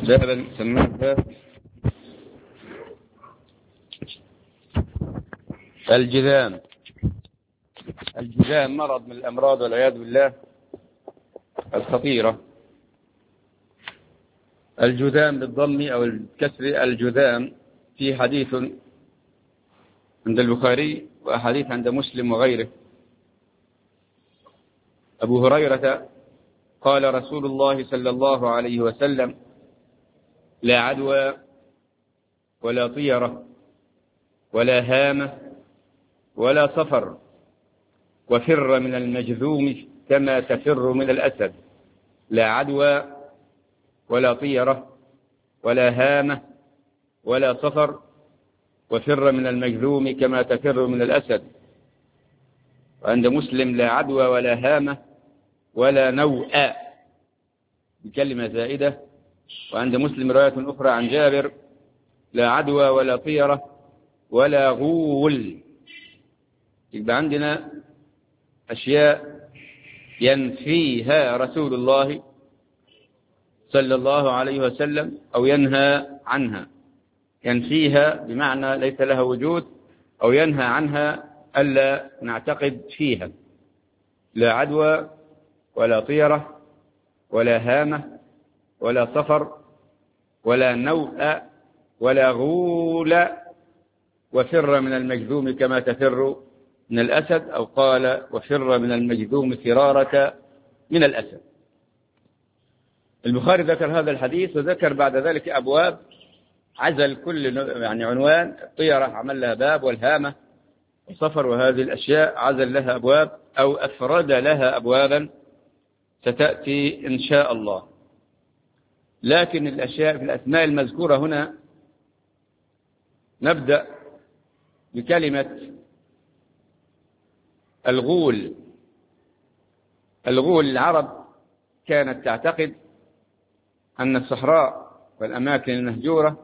بابا سماها الجذام. الجذام مرض من الأمراض والعياذ بالله الخطيرة. الجذام بالضم أو الكسر الجذام، في حديث عند البخاري وأحاديث عند مسلم وغيره. أبو هريرة قال رسول الله صلى الله عليه وسلم: لا عدوى ولا طيرة ولا هامة ولا صفر، وفر من المجذوم كما تفر من الأسد. لا عدوى ولا طيرة ولا هامة ولا صفر، وفر من المجذوم كما تفر من الأسد. وعند مسلم: لا عدوى ولا هامة ولا نوء، بكلمة زائدة. وعند مسلم رواية أخرى عن جابر: لا عدوى ولا طيرة ولا غول. يبقى عندنا أشياء ينفيها رسول الله صلى الله عليه وسلم أو ينهى عنها. ينفيها بمعنى ليس لها وجود، أو ينهى عنها ألا نعتقد فيها. لا عدوى ولا طيرة ولا هامة ولا صفر ولا نوء ولا غول، وفر من المجذوم كما تفر من الأسد، أو قال: وفر من المجذوم فرارك من الأسد. البخاري ذكر هذا الحديث، وذكر بعد ذلك أبواب عزل كل عنوان. الطيرة عمل لها باب، والهامة والصفر وهذه الأشياء عزل لها أبواب أو أفرد لها أبوابا ستأتي إن شاء الله. لكن الأشياء في الأسماء المذكورة هنا، نبدأ بكلمة الغول. الغول، العرب كانت تعتقد أن الصحراء والأماكن المهجورة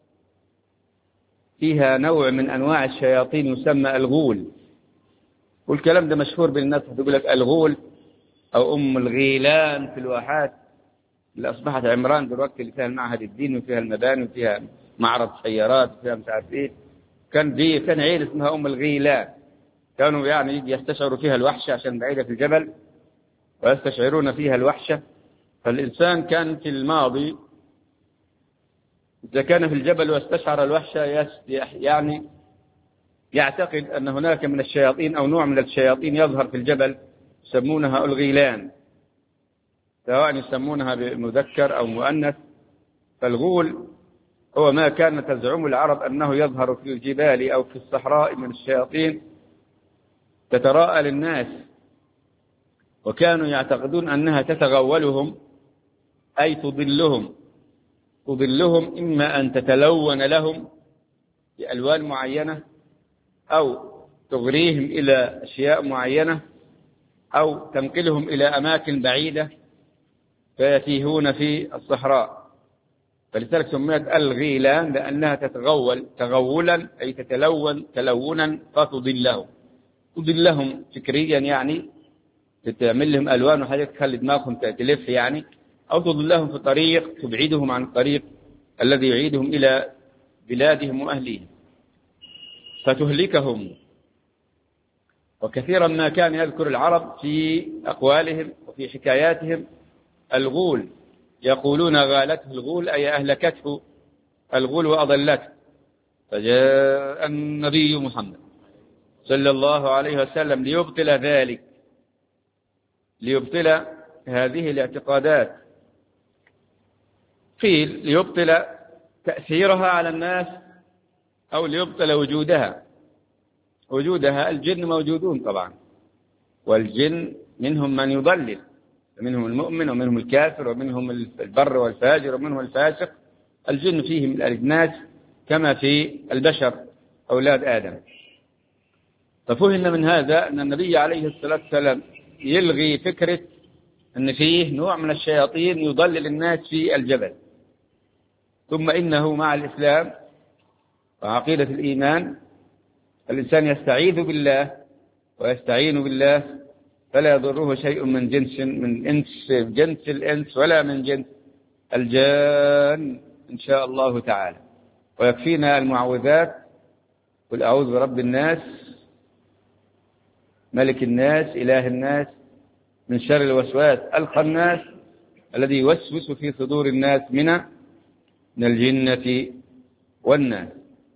فيها نوع من أنواع الشياطين يسمى الغول. والكلام ده مشهور بين الناس، تقول لك الغول أو أم الغيلان في الواحات اللي أصبحت عمران دلوقتي، اللي فيها المعهد الديني وفيها المباني وفيها معرض سيارات وفيها مش عارف إيه. كان عيلة اسمها أم الغيلان، كانوا يعني يستشعروا فيها الوحشة عشان بعيدة في الجبل، ويستشعرون فيها الوحشة. فالإنسان كان في الماضي إذا كان في الجبل واستشعر الوحشة يعني يعتقد أن هناك من الشياطين أو نوع من الشياطين يظهر في الجبل، يسمونها الغيلان، سواء يسمونها بمذكر أو مؤنث. فالغول هو ما كان تزعم العرب أنه يظهر في الجبال أو في الصحراء من الشياطين تتراءى للناس، وكانوا يعتقدون أنها تتغولهم، أي تضلهم إما أن تتلون لهم بألوان معينة، أو تغريهم إلى أشياء معينة، أو تنقلهم إلى أماكن بعيدة فيتيهون في الصحراء. فلذلك سميت الغيلان، لأنها تتغول تغولا، أي تتلون تلونا، تضلهم فكريا، يعني تعمل لهم ألوان وحاجات تخلي دماغهم تلف يعني، أو تضلهم في طريق تبعدهم عن الطريق الذي يعيدهم إلى بلادهم وأهليهم فتهلكهم. وكثيرا ما كان يذكر العرب في أقوالهم وفي حكاياتهم الغول، يقولون غالته الغول، أي أهلكته الغول وأضلته. فجاء النبي محمد صلى الله عليه وسلم ليبطل ذلك، ليبطل هذه الاعتقادات. قيل ليبطل تأثيرها على الناس، أو ليبطل وجودها. الجن موجودون طبعا، والجن منهم من يضلل، منهم المؤمن ومنهم الكافر ومنهم البر والفاجر ومنهم الفاسق. الجن فيهم الأجناس كما في البشر أولاد آدم. ففهم من هذا أن النبي عليه الصلاة والسلام يلغي فكرة أن فيه نوع من الشياطين يضلل الناس في الجبل. ثم إنه مع الإسلام وعقيدة الإيمان الإنسان يستعيذ بالله ويستعين بالله، فلا يضره شيء من جنس الإنس ولا من جنس الجان إن شاء الله تعالى. ويكفينا المعوذات: قل أعوذ برب الناس ملك الناس إله الناس من شر الوسواس الخناس الذي يوسوس في صدور الناس من الجنة والناس.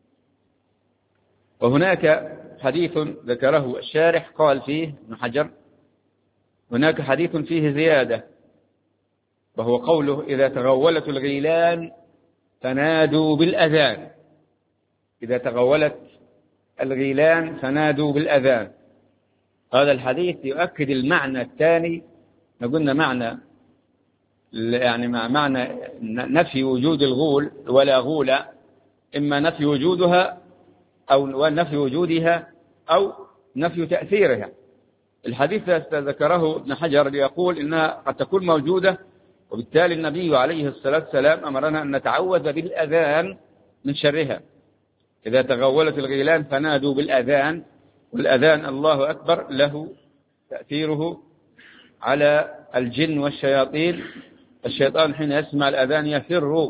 وهناك حديث ذكره الشارح قال فيه ابن حجر: هناك حديث فيه زيادة، وهو قوله: إذا تغولت الغيلان فنادوا بالأذان. إذا تغولت الغيلان فنادوا بالأذان. هذا الحديث يؤكد المعنى الثاني. قلنا معنى يعني معنى نفي وجود الغول ولا غول، إما نفي وجودها أو نفي وجودها أو نفي تأثيرها. الحديث ذكره ابن حجر ليقول إنها قد تكون موجودة، وبالتالي النبي عليه الصلاة والسلام أمرنا أن نتعوذ بالأذان من شرها. إذا تغولت الغيلان فنادوا بالأذان، والأذان الله أكبر له تأثيره على الجن والشياطين. الشيطان حين يسمع الأذان يفر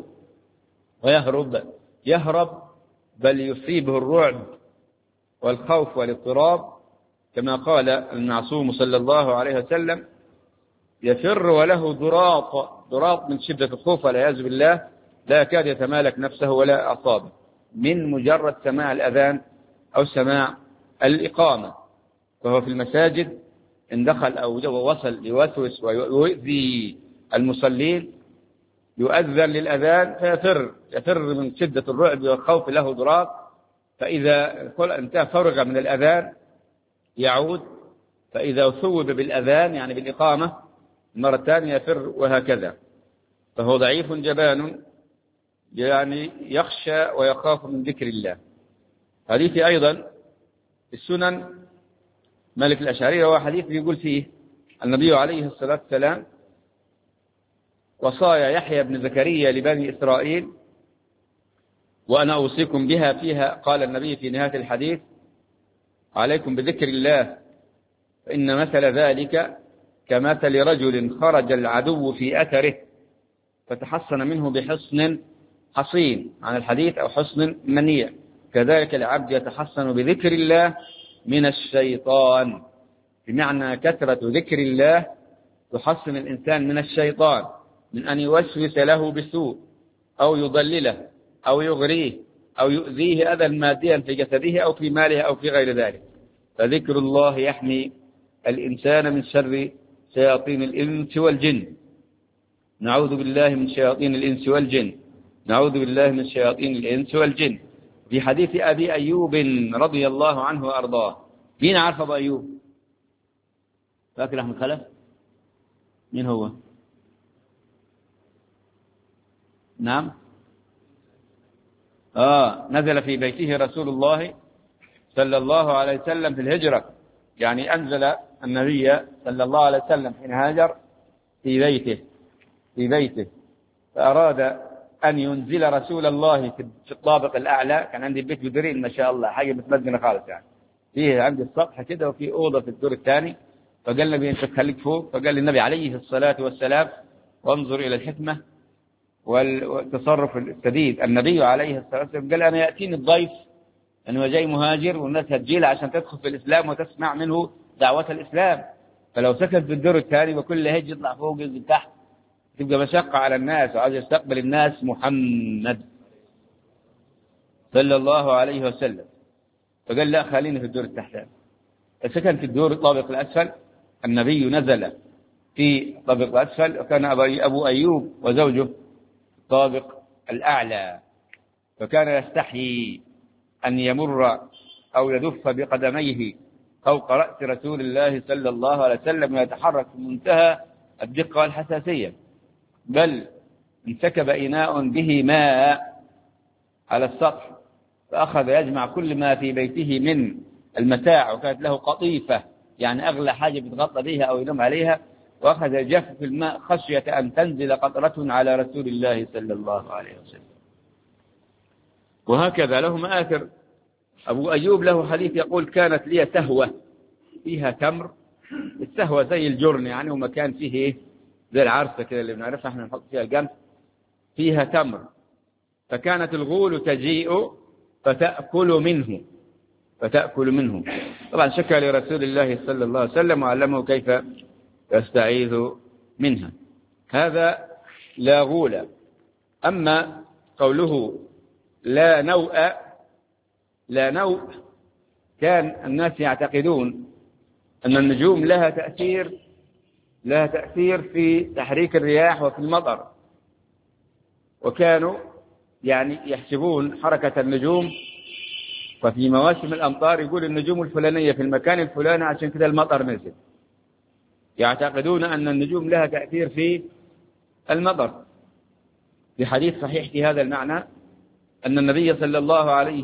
يهرب، بل يصيبه الرعب والخوف والاضطراب، كما قال المعصوم صلى الله عليه وسلم: يفر وله ضراط من شدة الخوف والعياذ بالله، لا يكاد يتمالك نفسه ولا أعصابه من مجرد سماع الأذان أو سماع الإقامة. فهو في المساجد إن دخل أو وصل يوسوس ويؤذي المصلين، يؤذن للأذان فيفر من شدة الرعب والخوف، له ضراط. فإذا انتهى فرغ من الأذان يعود، فإذا ثوب بالأذان يعني بالإقامة مرة ثانية يفر، وهكذا. فهو ضعيف جبان، يعني يخشى ويخاف من ذكر الله. حديث أيضا السنن مالك الأشعري هو حديث يقول فيه النبي عليه الصلاة والسلام: وصايا يحيى بن زكريا لبني إسرائيل وأنا أوصيكم بها فيها. قال النبي في نهاية الحديث: عليكم بذكر الله، فإن مثل ذلك كمثل رجل خرج العدو في أثره فتحصن منه بحصن حصين عن الحديث أو حصن منيع، كذلك العبد يتحصن بذكر الله من الشيطان. بمعنى كثرة ذكر الله تحصن الإنسان من الشيطان، من أن يوسوس له بسوء أو يضلله أو يغريه أو يؤذيه أذى ماديا في جسده أو في ماله أو في غير ذلك. فذكر الله يحمي الإنسان من شر شياطين الإنس والجن. نعوذ بالله من شياطين الإنس والجن، نعوذ بالله من شياطين الإنس والجن. في حديث أبي أيوب رضي الله عنه وأرضاه. مين عارف أبو أيوب؟ فاكر أحمد خلف؟ مين هو؟ نعم، نزل في بيته رسول الله صلى الله عليه وسلم في الهجرة، يعني أنزل النبي صلى الله عليه وسلم حين هاجر في بيته فأراد أن ينزل رسول الله في الطابق الأعلى. كان عندي بيت بدرين ما شاء الله، حاجة متمدنة خالص، يعني فيه عندي السطح كده وفي أوضة في الدور الثاني. فقال النبي: أنت تخليك فوق. فقال النبي عليه الصلاة والسلام: وانظر إلى الحكمة والتصرف السديد. النبي عليه الصلاة والسلام قال: أنا يأتيني الضيف أنه جاي مهاجر والناس هتجيله عشان تدخل في الإسلام وتسمع منه دعوة الإسلام، فلو سكت في الدور الثاني وكل هيج يطلع فوق ينزل تحت تبقى مشقة على الناس، وعايز يستقبل الناس محمد صلى الله عليه وسلم. فقال: لا، خليني في الدور التحتاني. فسكن في الدور الطابق الأسفل. النبي نزل في الطابق الأسفل، وكان أبو أيوب وزوجه في الطابق الأعلى، فكان يستحيي أن يمر أو يدف بقدميه فوق رأس رسول الله صلى الله عليه وسلم ويتحرك في منتهى الدقة والحساسية، بل انسكب إناء به ماء على السطح فأخذ يجمع كل ما في بيته من المتاع، وكانت له قطيفة يعني أغلى حاجة بيتغطى بها أو ينام عليها، وأخذ يجف الماء خشية أن تنزل قطرة على رسول الله صلى الله عليه وسلم. وهكذا له مآثر. أبو أيوب له حديث يقول: كانت لي سهوة فيها تمر. السهوة زي الجرن يعني، ومكان فيه زي العرسة كده اللي بنعرفها احنا نحط فيها القمح، فيها تمر، فكانت الغول تجيء فتأكل منه. طبعا شكى لرسول الله صلى الله عليه وسلم وعلمه كيف يستعيذ منها. هذا لا غول. أما قوله لا نوء، كان الناس يعتقدون أن النجوم لها تأثير في تحريك الرياح وفي المطر، وكانوا يعني يحسبون حركة النجوم، وفي مواسم الأمطار يقول النجوم الفلانية في المكان الفلاني عشان كده المطر نزل. يعتقدون أن النجوم لها تأثير في المطر. في حديث صحيح في هذا المعنى أن النبي صلى الله عليه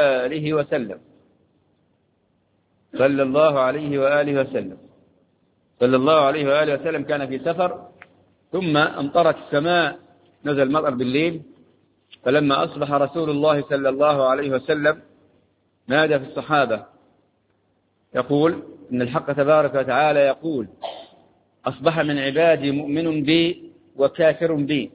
وآله وسلم كان في سفر، ثم أمطرت السماء، نزل مطر بالليل، فلما أصبح رسول الله صلى الله عليه وسلم نادى في الصحابة يقول إن الحق تبارك وتعالى يقول أصبح من عبادي مؤمن بي وكافر بي.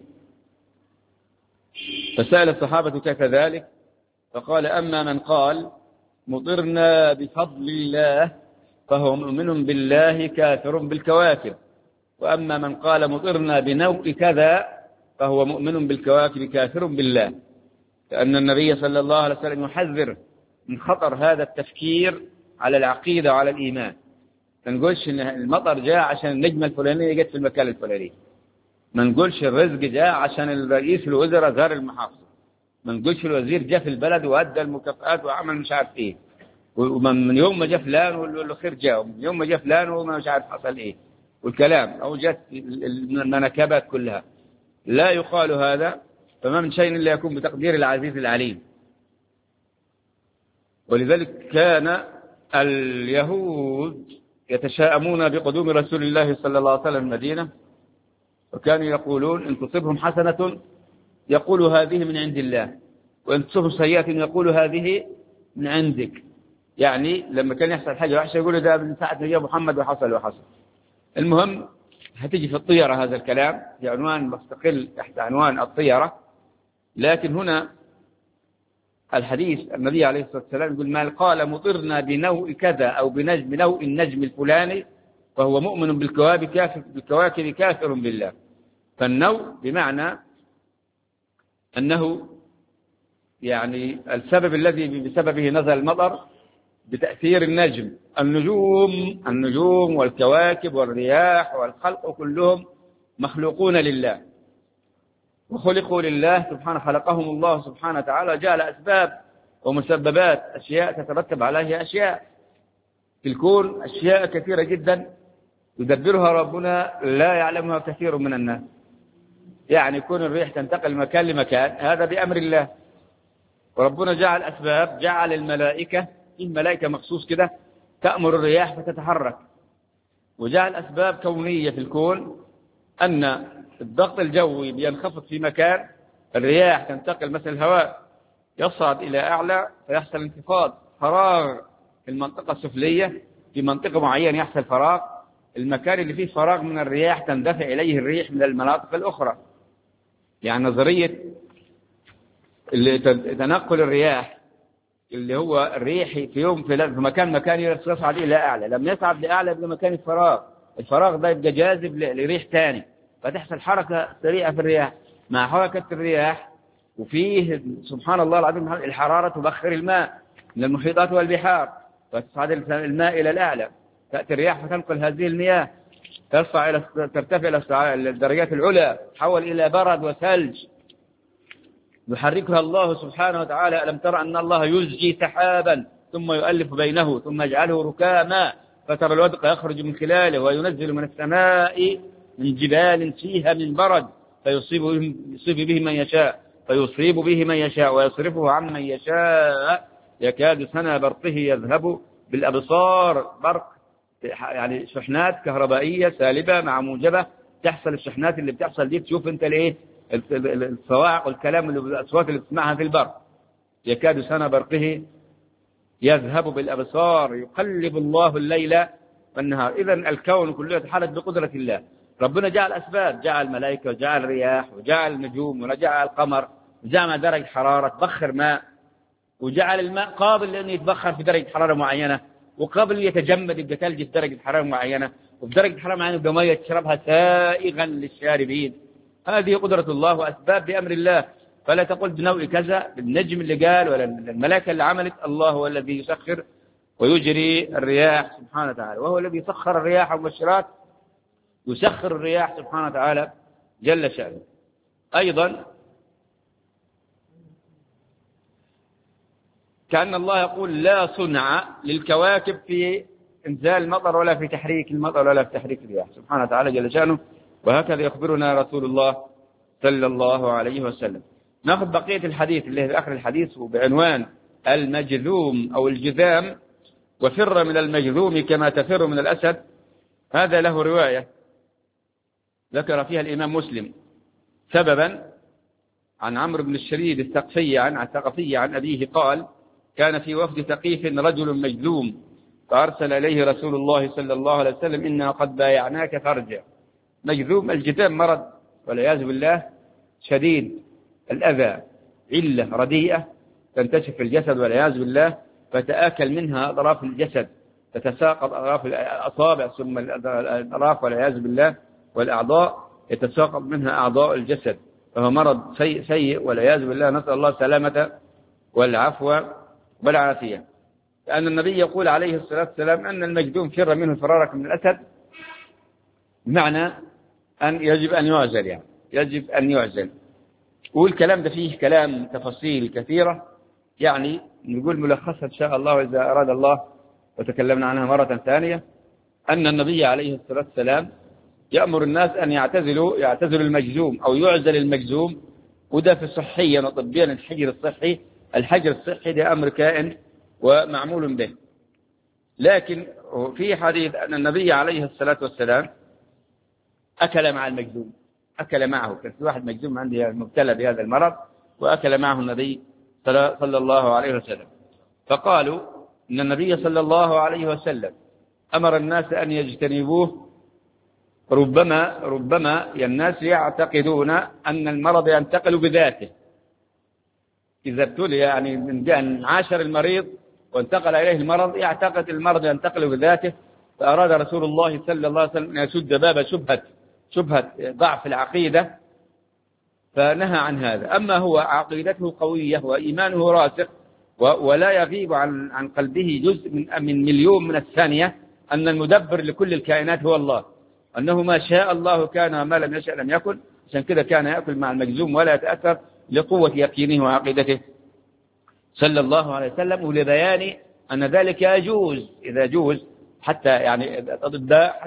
فسأل الصحابة كيف ذلك؟ فقال أما من قال مطرنا بفضل الله فهو مؤمن بالله كافر بالكواكب، وأما من قال مطرنا بنوء كذا فهو مؤمن بالكواكب كافر بالله. لأن النبي صلى الله عليه وسلم يحذر من خطر هذا التفكير على العقيدة وعلى الإيمان. ما نقولش إن المطر جاء عشان النجمة الفلانية جت في المكان الفلاني، ما نقولش الرزق جاء عشان الرئيس الوزراء زار المحافظة، ما نقولش الوزير جاء في البلد وأدى المكافآت وعمل مش عارف إيه، ومن يوم ما جاء فلان والخير جاء، ومن يوم ما جاء فلان وما مش عارف حصل إيه، والكلام أو جت المنكبات كلها. لا يقال هذا، فما من شيء إلا يكون بتقدير العزيز العليم. ولذلك كان اليهود يتشاءمون بقدوم رسول الله صلى الله عليه وسلم المدينة، وكانوا يقولون إن تصبهم حسنة يقولوا هذه من عند الله، وإن تصبهم سيئة يقولوا هذه من عندك. يعني لما كان يحصل حاجة وحشة يقولوا ده من ساعة نبي محمد وحصل. المهم هتيجي في الطيرة هذا الكلام في عنوان مستقل تحت عنوان الطيرة، لكن هنا الحديث النبي عليه الصلاة والسلام يقول ما قال مطرنا بنوء كذا أو بنوء النجم الفلاني فهو مؤمن بالكواكب كافر بالله. فالنوء بمعنى أنه يعني السبب الذي بسببه نزل المطر بتأثير النجوم والكواكب والرياح والخلق كلهم مخلوقون لله وخلقوا لله سبحانه، خلقهم الله سبحانه وتعالى، جعل أسباب ومسببات أشياء تترتب عليها أشياء في الكون، أشياء كثيرة جدا يدبرها ربنا لا يعلمها كثير من الناس. يعني يكون الريح تنتقل مكان لمكان هذا بأمر الله، وربنا جعل أسباب، جعل الملائكة مخصوص كده تأمر الرياح فتتحرك، وجعل أسباب كونية في الكون أن الضغط الجوي بينخفض في مكان، الرياح تنتقل مثل الهواء يصعد إلى أعلى فيحصل انخفاض، فراغ في المنطقة السفلية، في منطقة معينة يحصل فراغ، المكان اللي فيه فراغ من الرياح تندفع إليه الريح من المناطق الأخرى. يعني نظرية تنقل الرياح اللي هو الريح في يوم في مكان يصعد إلى أعلى، لما يصعد لأعلى يبقى مكان الفراغ ده يبقى جاذب لريح تاني، فتحصل حركة سريعة في الرياح. مع حركة الرياح وفيه سبحان الله العظيم الحرارة تبخر الماء من المحيطات والبحار، فتصعد الماء إلى الأعلى، تأتي الرياح فتنقل هذه المياه ترتفع إلى الدرجات العلى، تحول إلى برد وثلج يحركها الله سبحانه وتعالى. ألم ترى أن الله يزجي سحابا ثم يؤلف بينه ثم يجعله ركاما فترى الودق يخرج من خلاله وينزل من السماء من جبال فيها من برد فيصيب به من يشاء ويصرفه عن من يشاء يكاد سنا برقه يذهب بالأبصار. برق يعني شحنات كهربائية سالبة مع موجبة تحصل، الشحنات اللي بتحصل دي تشوف انت الايه الصواعق والكلام اللي الأصوات اللي بتسمعها في البرق. يكاد سنا برقه يذهب بالأبصار يقلب الله الليل والنهار. إذن الكون كله يتحرك بقدرة الله، ربنا جعل أسباب، جعل ملائكة وجعل رياح وجعل النجوم وجعل القمر وجعل درجة حرارة تبخر ماء، وجعل الماء قابل لأنه يتبخر في درجة حرارة معينة، وقابل يتجمد يبقى ثلج في درجة حرارة معينة، وفي درجة حرارة معينة يبقى مية تشربها سائغا للشاربين. هذه قدرة الله وأسباب بأمر الله. فلا تقل بنوع كذا، بالنجم اللي قال ولا الملائكة اللي عملت. الله هو الذي يسخر ويجري الرياح سبحانه وتعالى، وهو الذي سخر الرياح والمبشرات، يسخر الرياح سبحانه وتعالى جل شأنه. أيضا كأن الله يقول لا صنع للكواكب في إنزال المطر ولا في تحريك المطر ولا في تحريك الرياح سبحانه وتعالى جل شأنه. وهكذا يخبرنا رسول الله صلى الله عليه وسلم. نأخذ بقية الحديث اللي هي في آخر الحديث بعنوان المجذوم أو الجذام، وفر من المجذوم كما تفر من الأسد. هذا له رواية ذكر فيها الإمام مسلم سببا عن عمرو بن الشريد الثقفي عن أبيه قال: كان في وفد ثقيف رجل مجذوم، فأرسل إليه رسول الله صلى الله عليه وسلم: إنا قد بايعناك فارجع. مجذوم الجذام مرض والعياذ بالله شديد الأذى، علة رديئة تنتشر في الجسد والعياذ بالله، فتآكل منها أطراف الجسد، تتساقط أطراف الأصابع ثم الأطراف والعياذ بالله، والأعضاء يتساقط منها أعضاء الجسد، فهو مرض سيء والعياذ بالله. نسأل الله السلامة والعفو والعافية. لأن النبي يقول عليه الصلاة والسلام أن المجذوم فر منه فرارك من الأسد، بمعنى أن يجب أن يعزل، يعني يجب أن يعزل. والكلام ده فيه كلام تفاصيل كثيرة، يعني نقول ملخصها إن شاء الله وإذا أراد الله وتكلمنا عنها مرة ثانية. أن النبي عليه الصلاة والسلام يأمر الناس أن يعتزلوا المجذوم أو يعزل المجذوم، وده في صحيا وطبيا الحجر الصحي ده أمر كائن ومعمول به. لكن في حديث أن النبي عليه الصلاة والسلام أكل مع المجذوم، أكل معه. كان في واحد مجذوم عندي مبتلى بهذا المرض، وأكل معه النبي صلى الله عليه وسلم. فقالوا إن النبي صلى الله عليه وسلم أمر الناس أن يجتنبوه. ربما الناس يعتقدون أن المرض ينتقل بذاته، إذا ابتلي يعني من جان عاشر المريض وانتقل إليه المرض يعتقد المرض ينتقل بذاته. فأراد رسول الله صلى الله عليه وسلم أن يسد باب شبهة ضعف العقيدة، فنهى عن هذا. أما هو عقيدته قوية وإيمانه راسخ، ولا يغيب عن قلبه جزء من مليون من الثانية أن المدبر لكل الكائنات هو الله، أنه ما شاء الله كان وما لم يشاء لم يكن. عشان كده كان يأكل مع المجذوم ولا يتأثر لقوة يقينه وعقيدته صلى الله عليه وسلم، ولبيان أن ذلك يجوز إذا جوز، حتى يعني الأطباء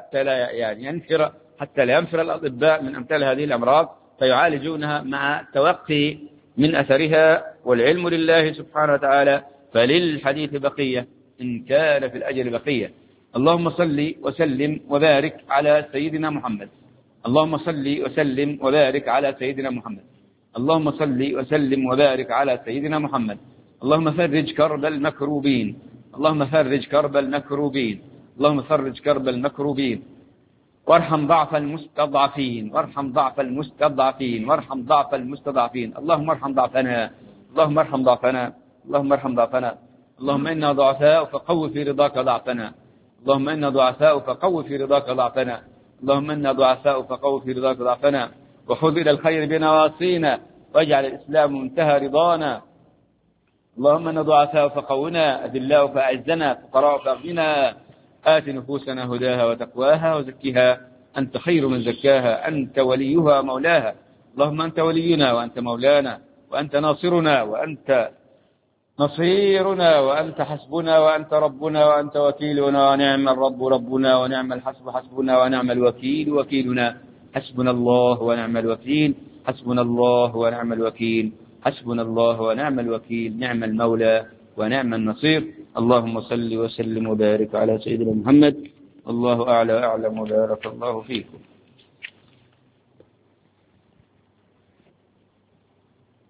حتى لا ينفر الأطباء من أمثال هذه الأمراض، فيعالجونها مع التوقي من أثرها، والعلم لله سبحانه وتعالى. فللحديث بقية إن كان في الأجل بقية. اللهم صل وسلم وبارك على سيدنا محمد. اللهم صل وسلم وبارك على سيدنا محمد. اللهم صل وسلم وبارك على سيدنا محمد. اللهم فرج كرب المكروبين. اللهم فرج كرب المكروبين. اللهم فرج كرب المكروبين، وارحم ضعف المستضعفين، وارحم ضعف المستضعفين، وارحم ضعف المستضعفين. اللهم ارحم ضعفنا، اللهم ارحم ضعفنا، اللهم ارحم ضعفنا. اللهم إنا ضعفاء فقو في رضاك ضعفنا. اللهم إنا ضعفاء فقو في رضاك ضعفنا. اللهم إنا ضعفاء فقو في رضاك ضعفنا، وخذ إلى الخير بنواصينا، واجعل الإسلام منتهى رضانا. اللهم إنا ضعفاء فقونا، أذلاء فأعزنا، فقراء فأغننا. آت نفوسنا هداها وتقواها وزكها أنت خير من زكاها، أنت وليها ومولاها. اللهم أنت ولينا وأنت مولانا وأنت ناصرنا وأنت نصيرنا وأنت حسبنا وأنت ربنا وأنت وكيلنا، ونعم الرب ربنا ونعم الحسب حسبنا ونعم الوكيل وكيلنا. حسبنا الله ونعم الوكيل، حسبنا الله ونعم الوكيل، حسبنا الله ونعم الوكيل، نعم المولى ونعم النصير. اللهم صل وسلم وبارك على سيدنا محمد. الله أعلى أعلم، وبارك الله فيكم.